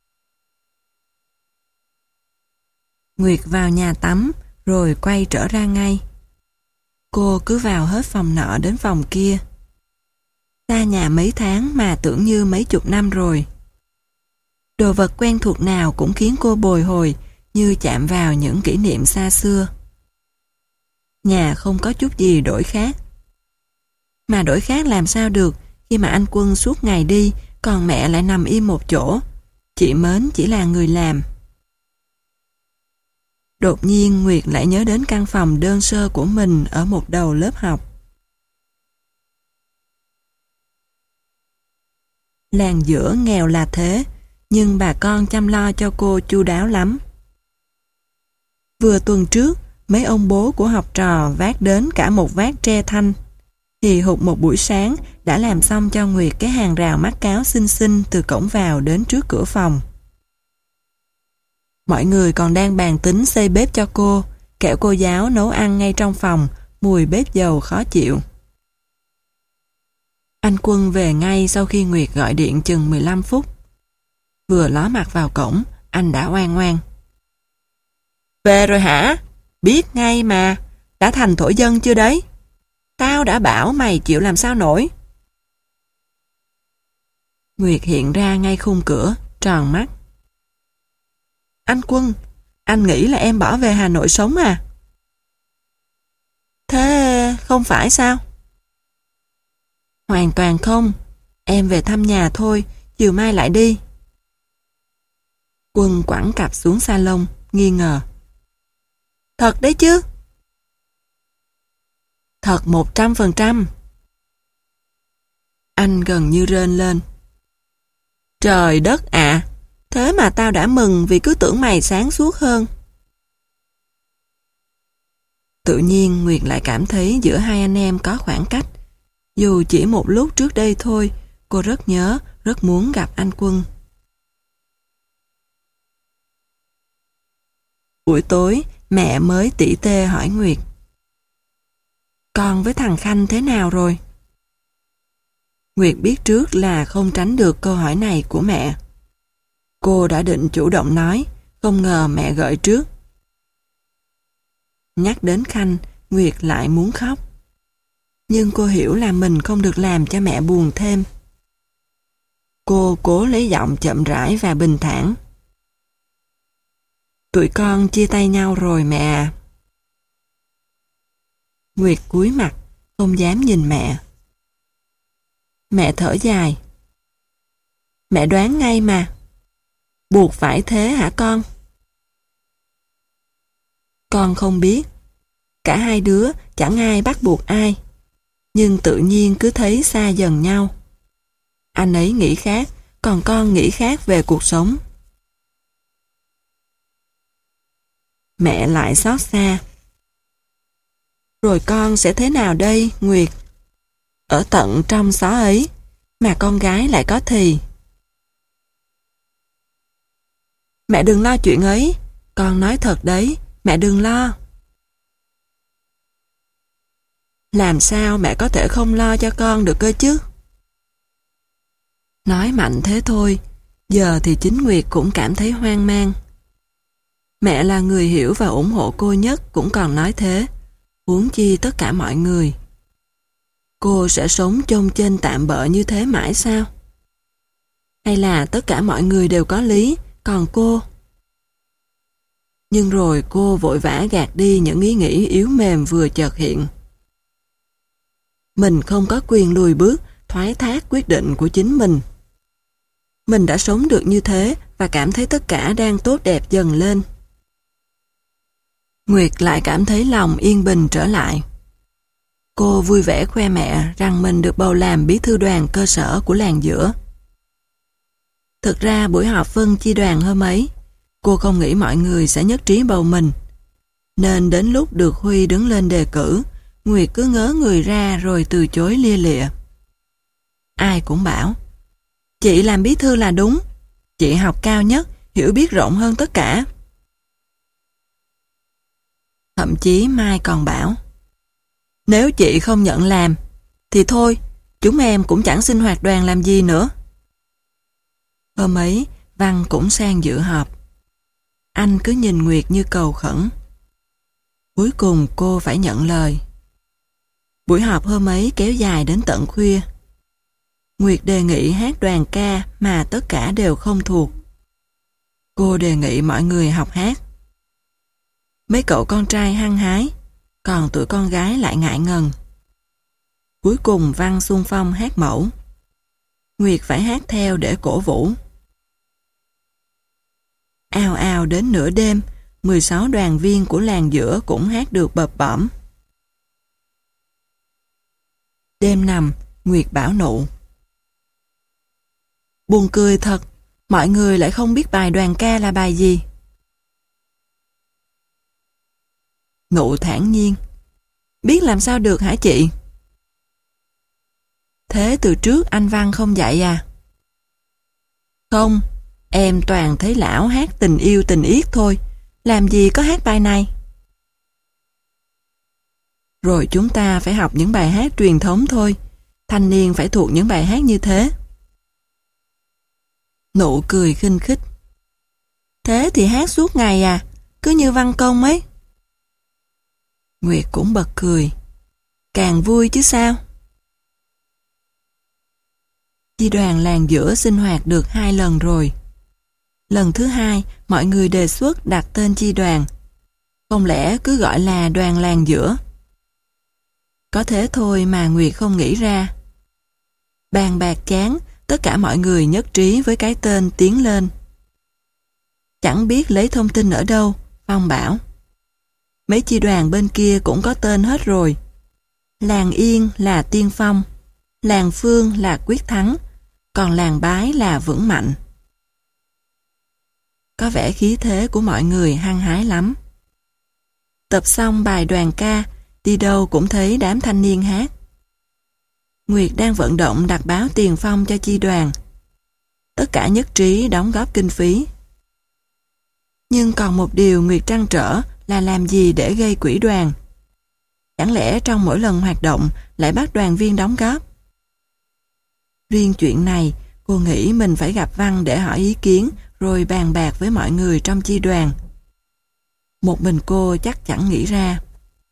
Nguyệt vào nhà tắm, rồi quay trở ra ngay. Cô cứ vào hết phòng nọ đến phòng kia. Xa nhà mấy tháng mà tưởng như mấy chục năm rồi. Đồ vật quen thuộc nào cũng khiến cô bồi hồi, như chạm vào những kỷ niệm xa xưa. Nhà không có chút gì đổi khác. Mà đổi khác làm sao được khi mà anh Quân suốt ngày đi, còn mẹ lại nằm im một chỗ. Chị Mến chỉ là người làm. Đột nhiên Nguyệt lại nhớ đến căn phòng đơn sơ của mình ở một đầu lớp học. Làng giữa nghèo là thế, nhưng bà con chăm lo cho cô chu đáo lắm. Vừa tuần trước, mấy ông bố của học trò vác đến cả một vác tre thanh, thì hụt một buổi sáng đã làm xong cho Nguyệt cái hàng rào mắt cáo xinh xinh từ cổng vào đến trước cửa phòng. Mọi người còn đang bàn tính xây bếp cho cô, kẻo cô giáo nấu ăn ngay trong phòng, mùi bếp dầu khó chịu. Anh Quân về ngay sau khi Nguyệt gọi điện chừng mười lăm phút. Vừa ló mặt vào cổng, anh đã oan oan. Về rồi hả? Biết ngay mà, đã thành thổ dân chưa đấy? Tao đã bảo mày chịu làm sao nổi. Nguyệt hiện ra ngay khung cửa, tròn mắt. Anh Quân, anh nghĩ là em bỏ về Hà Nội sống à? Thế không phải sao? Hoàn toàn không, em về thăm nhà thôi, chiều mai lại đi. Quân quẳng cặp xuống salon, nghi ngờ. Thật đấy chứ? Thật một trăm phần trăm. Anh gần như rên lên. Trời đất ạ, thế mà tao đã mừng vì cứ tưởng mày sáng suốt hơn. Tự nhiên Nguyệt lại cảm thấy giữa hai anh em có khoảng cách. Dù chỉ một lúc trước đây thôi, cô rất nhớ, rất muốn gặp anh Quân. Buổi tối, mẹ mới tỉ tê hỏi Nguyệt. Con với thằng Khanh thế nào rồi? Nguyệt biết trước là không tránh được câu hỏi này của mẹ. Cô đã định chủ động nói, không ngờ mẹ gợi trước. Nhắc đến Khanh, Nguyệt lại muốn khóc. Nhưng cô hiểu là mình không được làm cho mẹ buồn thêm. Cô cố lấy giọng chậm rãi và bình thản. Tụi con chia tay nhau rồi mẹ à. Nguyệt cúi mặt, không dám nhìn mẹ. Mẹ thở dài. Mẹ đoán ngay mà. Buộc phải thế hả con? Con không biết. Cả hai đứa chẳng ai bắt buộc ai. Nhưng tự nhiên cứ thấy xa dần nhau. Anh ấy nghĩ khác, còn con nghĩ khác về cuộc sống. Mẹ lại xót xa. Rồi con sẽ thế nào đây, Nguyệt? Ở tận trong xó ấy, mà con gái lại có thì. Mẹ đừng lo chuyện ấy, con nói thật đấy, mẹ đừng lo. Làm sao mẹ có thể không lo cho con được cơ chứ? Nói mạnh thế thôi, giờ thì chính Nguyệt cũng cảm thấy hoang mang. Mẹ là người hiểu và ủng hộ cô nhất cũng còn nói thế, huống chi tất cả mọi người. Cô sẽ sống chông chênh tạm bợ như thế mãi sao? Hay là tất cả mọi người đều có lý, còn cô? Nhưng rồi cô vội vã gạt đi những ý nghĩ yếu mềm vừa chợt hiện. Mình không có quyền lùi bước, thoái thác quyết định của chính mình. Mình đã sống được như thế và cảm thấy tất cả đang tốt đẹp dần lên. Nguyệt lại cảm thấy lòng yên bình trở lại. Cô vui vẻ khoe mẹ rằng mình được bầu làm bí thư đoàn cơ sở của làng giữa. Thực ra buổi họp phân chi đoàn hôm ấy, cô không nghĩ mọi người sẽ nhất trí bầu mình. Nên đến lúc được Huy đứng lên đề cử, Nguyệt cứ ngớ người ra rồi từ chối lia lịa. Ai cũng bảo, chị làm bí thư là đúng, chị học cao nhất, hiểu biết rộng hơn tất cả. Thậm chí Mai còn bảo, nếu chị không nhận làm, thì thôi, chúng em cũng chẳng sinh hoạt đoàn làm gì nữa. Hôm ấy, Văn cũng sang dự họp. Anh cứ nhìn Nguyệt như cầu khẩn. Cuối cùng cô phải nhận lời. Buổi họp hôm ấy kéo dài đến tận khuya. Nguyệt đề nghị hát đoàn ca mà tất cả đều không thuộc. Cô đề nghị mọi người học hát. Mấy cậu con trai hăng hái, còn tụi con gái lại ngại ngần. Cuối cùng Văn xung phong hát mẫu. Nguyệt phải hát theo để cổ vũ. Ào ào đến nửa đêm, mười sáu đoàn viên của làng giữa cũng hát được bập bõm. Đêm nằm, Nguyệt bảo Nụ. Buồn cười thật, mọi người lại không biết bài đoàn ca là bài gì. Nụ thản nhiên. Biết làm sao được hả chị? Thế từ trước anh Văn không dạy à? Không, em toàn thấy lão hát tình yêu tình yết thôi, làm gì có hát bài này. Rồi chúng ta phải học những bài hát truyền thống thôi, thanh niên phải thuộc những bài hát như thế. Nụ cười khinh khích. Thế thì hát suốt ngày à, cứ như văn công ấy. Nguyệt cũng bật cười. Càng vui chứ sao. Chi đoàn làng giữa sinh hoạt được hai lần rồi. Lần thứ hai, mọi người đề xuất đặt tên chi đoàn. Không lẽ cứ gọi là đoàn làng giữa? Có thế thôi mà Nguyệt không nghĩ ra. Bàn bạc chán, tất cả mọi người nhất trí với cái tên tiến lên. Chẳng biết lấy thông tin ở đâu, Phong bảo. Mấy chi đoàn bên kia cũng có tên hết rồi. Làng Yên là Tiên Phong, làng Phương là Quyết Thắng, còn làng Bái là Vững Mạnh. Có vẻ khí thế của mọi người hăng hái lắm. Tập xong bài đoàn ca, đi đâu cũng thấy đám thanh niên hát. Nguyệt đang vận động đặt báo tiền phong cho chi đoàn. Tất cả nhất trí đóng góp kinh phí. Nhưng còn một điều Nguyệt trăn trở là làm gì để gây quỹ đoàn. chẳng lẽ trong mỗi lần hoạt động lại bắt đoàn viên đóng góp? Riêng chuyện này, cô nghĩ mình phải gặp Văn để hỏi ý kiến rồi bàn bạc với mọi người trong chi đoàn. Một mình cô chắc chẳng nghĩ ra.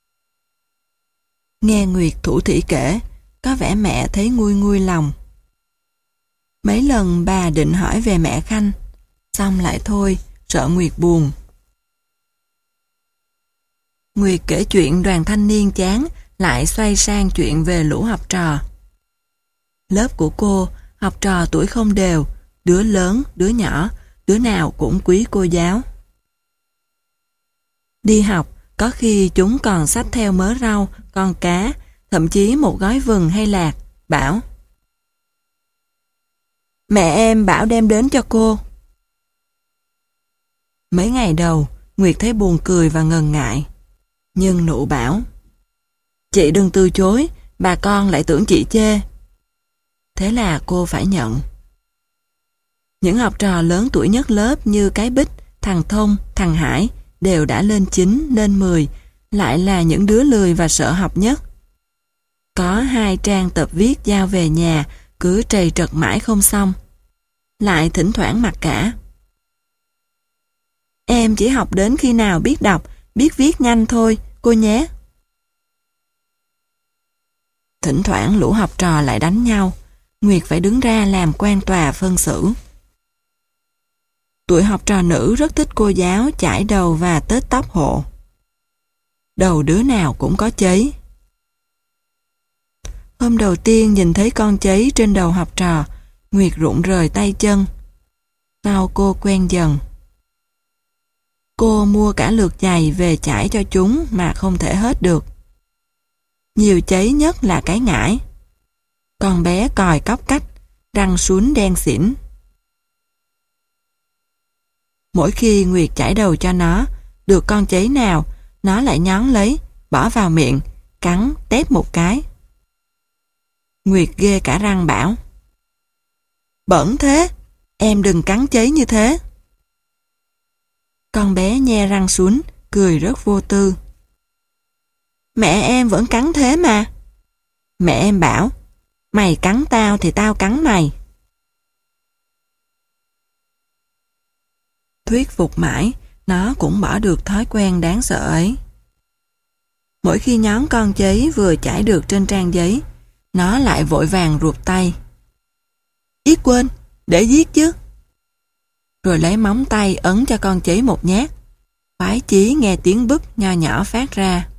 Nghe Nguyệt thủ thỉ kể, có vẻ mẹ thấy nguôi nguôi lòng. Mấy lần bà định hỏi về mẹ Khanh, xong lại thôi, sợ Nguyệt buồn. Nguyệt kể chuyện đoàn thanh niên chán, lại xoay sang chuyện về lũ học trò. Lớp của cô, học trò tuổi không đều, đứa lớn, đứa nhỏ, đứa nào cũng quý cô giáo. Đi học, có khi chúng còn xách theo mớ rau, con cá, thậm chí một gói vừng hay lạc, bảo: mẹ em bảo đem đến cho cô. Mấy ngày đầu, Nguyệt thấy buồn cười và ngần ngại. Nhưng Nụ bảo: chị đừng từ chối, bà con lại tưởng chị chê. Thế là cô phải nhận. Những học trò lớn tuổi nhất lớp như cái Bích, thằng Thông, thằng Hải đều đã lên chín, lên mười, lại là những đứa lười và sợ học nhất. Có hai trang tập viết giao về nhà, cứ trầy trật mãi không xong. Lại thỉnh thoảng mặc cả: em chỉ học đến khi nào biết đọc, biết viết nhanh thôi, cô nhé. Thỉnh thoảng lũ học trò lại đánh nhau, Nguyệt phải đứng ra làm quan tòa phân xử. Tụi học trò nữ rất thích cô giáo chải đầu và tết tóc hộ. Đầu đứa nào cũng có cháy. Hôm đầu tiên nhìn thấy con cháy trên đầu học trò, Nguyệt rụng rời tay chân. Sau cô quen dần. Cô mua cả lượt giày về chải cho chúng mà không thể hết được. Nhiều cháy nhất là cái ngải. Con bé còi cóc cách, răng sún đen xỉn. Mỗi khi Nguyệt chải đầu cho nó, được con cháy nào, nó lại nhón lấy, bỏ vào miệng, cắn, tép một cái. Nguyệt ghê cả răng bảo: bẩn thế, em đừng cắn cháy như thế. Con bé nhe răng sún, cười rất vô tư. Mẹ em vẫn cắn thế mà. Mẹ em bảo: mày cắn tao thì tao cắn mày. Thuyết phục mãi, nó cũng bỏ được thói quen đáng sợ ấy. Mỗi khi nhón con cháy vừa chải được trên trang giấy, nó lại vội vàng ruột tay. Ít quên, để viết chứ. Rồi lấy móng tay ấn cho con cháy một nhát. Khoái chí nghe tiếng búp nho nhỏ phát ra.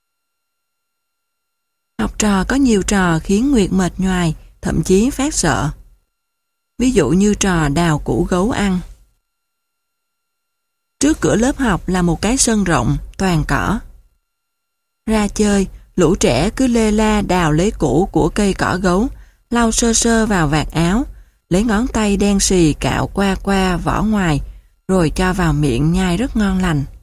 Học trò có nhiều trò khiến Nguyệt mệt nhoài, thậm chí phát sợ. Ví dụ như trò đào củ gấu ăn. Trước cửa lớp học là một cái sân rộng, toàn cỏ. Ra chơi, lũ trẻ cứ lê la đào lấy củ của cây cỏ gấu, lau sơ sơ vào vạt áo, lấy ngón tay đen xì cạo qua qua vỏ ngoài, rồi cho vào miệng nhai rất ngon lành.